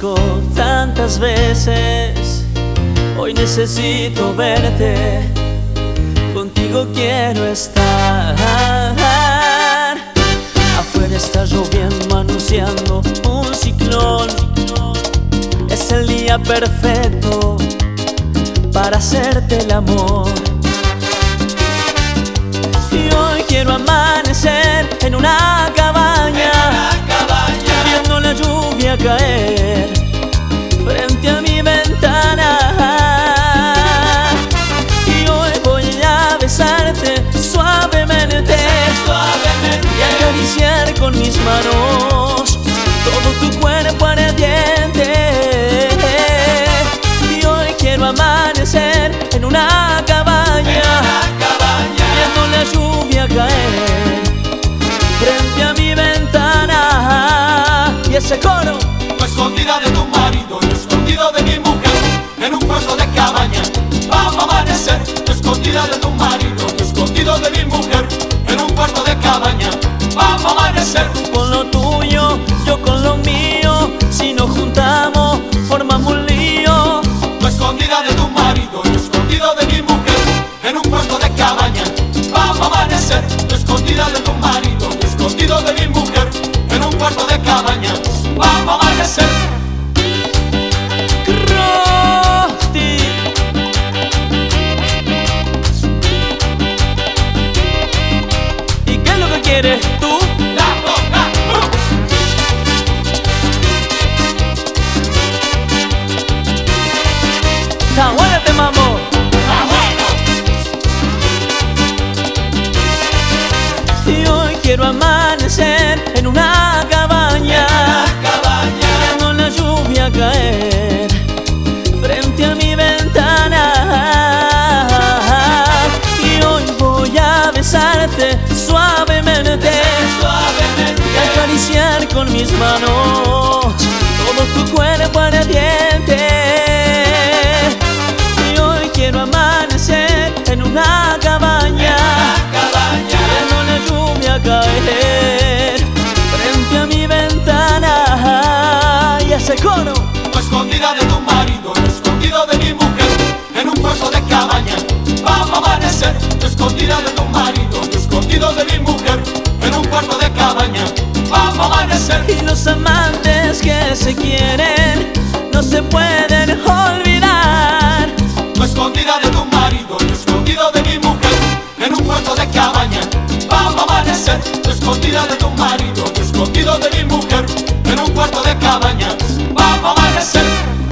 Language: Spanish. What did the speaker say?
dijo tantas veces, hoy necesito verte, contigo quiero estar. Afuera está lloviendo, anunciando un ciclón. Es el día perfecto para hacerte el amor. Y hoy quiero amanecer en una cabaña, viendo la lluvia caer frente a mi ventana. Y hoy voy a besarte suavemente y acariciar con mis manos todo tu cuerpo ardiente. Y hoy quiero amanecer en una cabaña, viendo la lluvia caer frente a mi ventana. Y ese coro: tú escondida de tu marido, yo escondido de mi mujer, en un cuarto de cabaña vamos a amanecer. Tú escondida de tu marido, yo escondido de mi mujer, en un cuarto de cabaña vamos a amanecer. Tú con lo tuyo, yo con lo mío, si nos juntamos formamos un lío. Tú escondida de tu marido, yo escondido de mi mujer, en un cuarto de cabaña vamos a amanecer. Tú escondida de tu marido, yo escondido de mi mujer, en un cuarto de cabaña vamos a amanecer. Crosti. ¿Y qué es lo que quieres tú? La coca, Está bueno este mambo. ¡ah, bueno! Y hoy quiero amanecer en una cabaña, viendo la lluvia caer frente a mi ventana. Y hoy voy a besarte suavemente y acariciar con mis manos todo tu cuerpo ardiente. Y hoy quiero amanecer en una cabaña, viendo la lluvia caer frente a mi ventana. Y ese coro: Tú escondida de tu marido, yo escondido de mi mujer, en un cuarto de cabaña vamos a amanecer. Tú escondida de tu marido, yo escondido de mi mujer, en un cuarto de cabaña vamos a amanecer. Y los amantes que se quieren no se pueden olvidar. Tú escondida de tu marido, yo escondido de mi mujer, en un cuarto de cabaña vamos a amanecer. Tú escondida de tu marido, yo escondido de mi mujer, en un cuarto de cabaña vamos a amanecer.